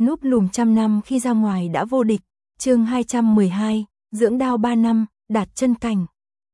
Núp lùm trăm năm khi ra ngoài đã vô địch. Chương 212, dưỡng đao 3 năm, đạt chân cảnh.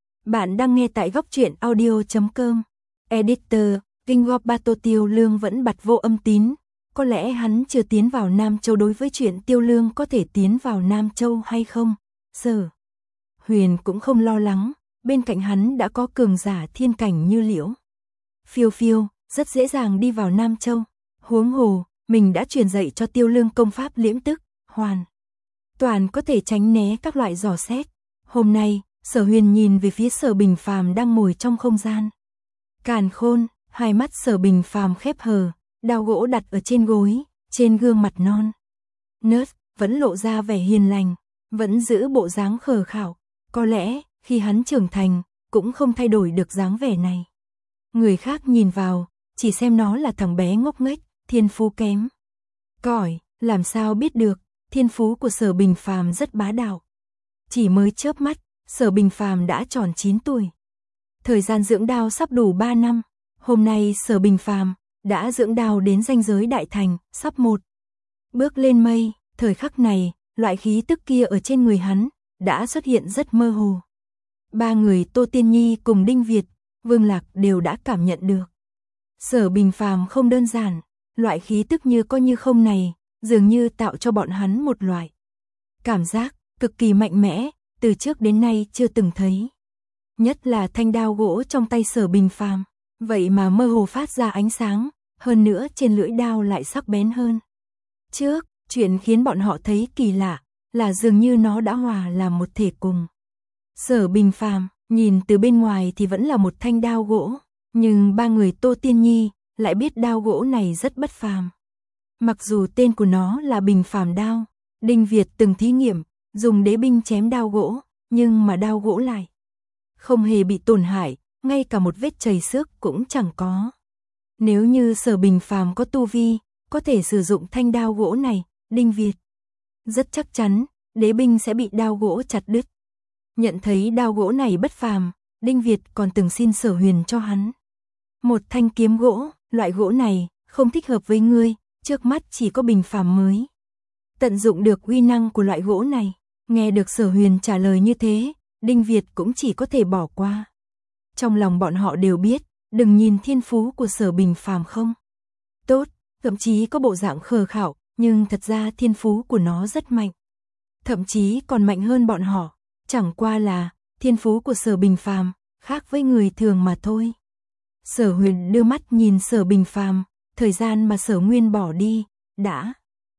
Bạn đang nghe tại góc truyện audio.com. Editor, Kinh Gop Bato Tiêu Lương vẫn bặt vô âm tín. Có lẽ hắn chưa tiến vào Nam Châu. Đối với chuyện Tiêu Lương có thể tiến vào Nam Châu hay không, Sở Huyền cũng không lo lắng. Bên cạnh hắn đã có cường giả thiên cảnh như Liễu Phiêu Phiêu, rất dễ dàng đi vào Nam Châu. Huống hồ, mình đã truyền dạy cho Tiêu Lương công pháp liễm tức, hoàn toàn có thể tránh né các loại dò xét. Hôm nay, Sở Huyền nhìn về phía Sở Bình Phàm đang ngồi trong không gian càn khôn, hai mắt Sở Bình Phàm khép hờ, đao gỗ đặt ở trên gối, trên gương mặt non nớt vẫn lộ ra vẻ hiền lành, vẫn giữ bộ dáng khờ khạo. Có lẽ, khi hắn trưởng thành, cũng không thay đổi được dáng vẻ này. Người khác nhìn vào, chỉ xem nó là thằng bé ngốc nghếch, thiên phú kém cỏi, làm sao biết được, thiên phú của Sở Bình Phàm rất bá đạo. Chỉ mới chớp mắt, Sở Bình Phàm đã tròn 9 tuổi. Thời gian dưỡng đao sắp đủ 3 năm, hôm nay Sở Bình Phàm đã dưỡng đao đến ranh giới đại thành, sắp một bước lên mây. Thời khắc này, loại khí tức kia ở trên người hắn đã xuất hiện rất mơ hồ. Ba người Tô Tiên Nhi cùng Đinh Việt, Vương Lạc đều đã cảm nhận được. Sở Bình Phàm không đơn giản, loại khí tức như có như không này, dường như tạo cho bọn hắn một loại cảm giác cực kỳ mạnh mẽ, từ trước đến nay chưa từng thấy. Nhất là thanh đao gỗ trong tay Sở Bình Phàm, vậy mà mơ hồ phát ra ánh sáng, hơn nữa trên lưỡi đao lại sắc bén hơn trước. Chuyện khiến bọn họ thấy kỳ lạ là dường như nó đã hòa làm một thể cùng Sở Bình Phàm. Nhìn từ bên ngoài thì vẫn là một thanh đao gỗ, nhưng ba người Tô Tiên Nhi lại biết đao gỗ này rất bất phàm. Mặc dù tên của nó là Bình Phàm đao, Đinh Việt từng thí nghiệm dùng đế binh chém đao gỗ, nhưng mà đao gỗ lại không hề bị tổn hại, ngay cả một vết chảy xước cũng chẳng có. Nếu như Sở Bình Phàm có tu vi, có thể sử dụng thanh đao gỗ này, Đinh Việt rất chắc chắn đế binh sẽ bị đao gỗ chặt đứt. Nhận thấy đao gỗ này bất phàm, Đinh Việt còn từng xin Sở Huyền cho hắn một thanh kiếm gỗ. Loại gỗ này không thích hợp với ngươi, trước mắt chỉ có Bình Phàm mới tận dụng được uy năng của loại gỗ này. Nghe được Sở Huyền trả lời như thế, Đinh Việt cũng chỉ có thể bỏ qua. Trong lòng bọn họ đều biết, đừng nhìn thiên phú của Sở Bình Phàm không tốt, thậm chí có bộ dạng khờ khạo, nhưng thật ra thiên phú của nó rất mạnh, thậm chí còn mạnh hơn bọn họ. Chẳng qua là thiên phú của Sở Bình Phàm khác với người thường mà thôi. Sở Huyền đưa mắt nhìn Sở Bình Phàm, thời gian mà Sở Nguyên bỏ đi đã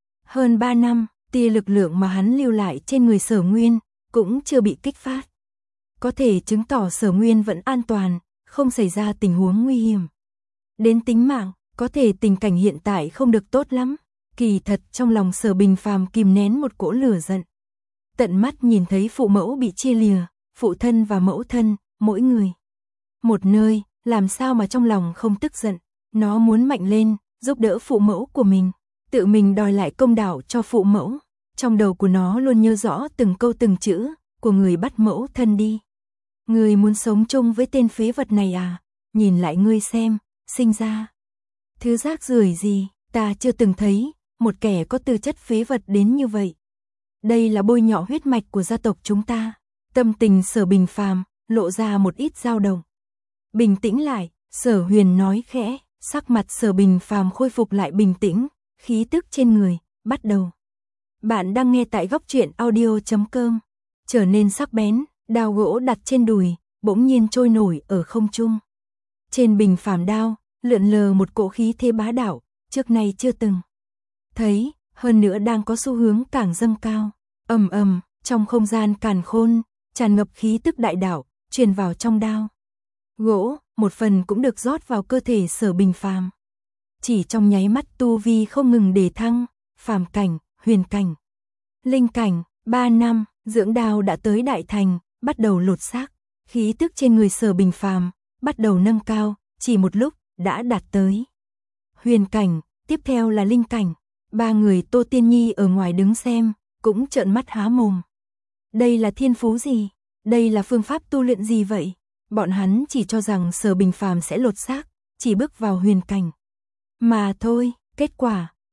hơn 3 năm, tia lực lượng mà hắn lưu lại trên người Sở Nguyên cũng chưa bị kích phát, có thể chứng tỏ Sở Nguyên vẫn an toàn, không xảy ra tình huống nguy hiểm đến tính mạng. Có thể tình cảnh hiện tại không được tốt lắm. Kỳ thật trong lòng Sở Bình Phàm kìm nén một cỗ lửa giận. Tận mắt nhìn thấy phụ mẫu bị chia lìa, phụ thân và mẫu thân, mỗi người một nơi, làm sao mà trong lòng không tức giận. Nó muốn mạnh lên, giúp đỡ phụ mẫu của mình, tự mình đòi lại công đạo cho phụ mẫu. Trong đầu của nó luôn nhớ rõ từng câu từng chữ của người bắt mẫu thân đi. Ngươi muốn sống chung với tên phế vật này à? Nhìn lại ngươi xem, sinh ra thứ rác rưởi gì, ta chưa từng thấy một kẻ có tư chất phế vật đến như vậy. Đây là bôi nhọ huyết mạch của gia tộc chúng ta. Tâm tình Sở Bình Phàm lộ ra một ít dao động. Bình tĩnh lại, Sở Huyền nói khẽ, sắc mặt Sở Bình Phàm khôi phục lại bình tĩnh, khí tức trên người bắt đầu. Bạn đang nghe tại góc truyện audio.com. Trở nên sắc bén, đao gỗ đặt trên đùi bỗng nhiên trôi nổi ở không trung. Trên Bình Phàm đao lượn lờ một cỗ khí thế bá đạo, trước nay chưa từng thấy, hơn nữa đang có xu hướng càng dâng cao. Ầm ầm, trong không gian càn khôn, tràn ngập khí tức đại đạo, truyền vào trong đao gỗ, một phần cũng được rót vào cơ thể Sở Bình Phàm. Chỉ trong nháy mắt tu vi không ngừng đề thăng, phàm cảnh, huyền cảnh, linh cảnh. 3 năm, dưỡng đao đã tới đại thành, bắt đầu lột xác, khí tức trên người Sở Bình Phàm bắt đầu nâng cao, chỉ một lúc đã đạt tới huyền cảnh, tiếp theo là linh cảnh. Ba người Tô Tiên Nhi ở ngoài đứng xem, cũng trợn mắt há mồm. Đây là thiên phú gì? Đây là phương pháp tu luyện gì vậy? Bọn hắn chỉ cho rằng Sở Bình Phàm sẽ lột xác, chỉ bước vào huyền cảnh mà thôi. Kết quả,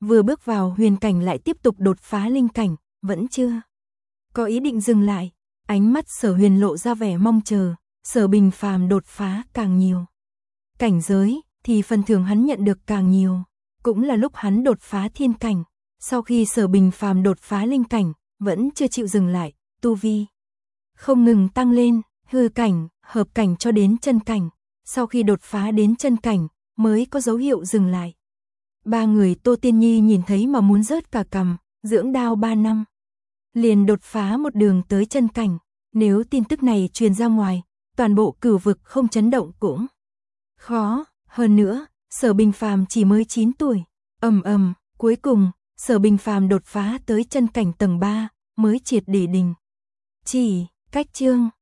vừa bước vào huyền cảnh lại tiếp tục đột phá linh cảnh, vẫn chưa có ý định dừng lại. Ánh mắt Sở Huyền lộ ra vẻ mong chờ, Sở Bình Phàm đột phá càng nhiều cảnh giới thì phần thưởng hắn nhận được càng nhiều. Cũng là lúc hắn đột phá thiên cảnh, sau khi Sở Bình Phàm đột phá linh cảnh, vẫn chưa chịu dừng lại, tu vi không ngừng tăng lên, hư cảnh, hợp cảnh cho đến chân cảnh, sau khi đột phá đến chân cảnh mới có dấu hiệu dừng lại. Ba người Tô Tiên Nhi nhìn thấy mà muốn rớt cả cằm, dưỡng đao 3 năm liền đột phá một đường tới chân cảnh, nếu tin tức này truyền ra ngoài, toàn bộ Cửu vực không chấn động cũng khó. Hơn nữa, Sở Bình Phàm chỉ mới 9 tuổi. Cuối cùng, Sở Bình Phàm đột phá tới chân cảnh tầng 3, mới triệt để đình chỉ. Cách chương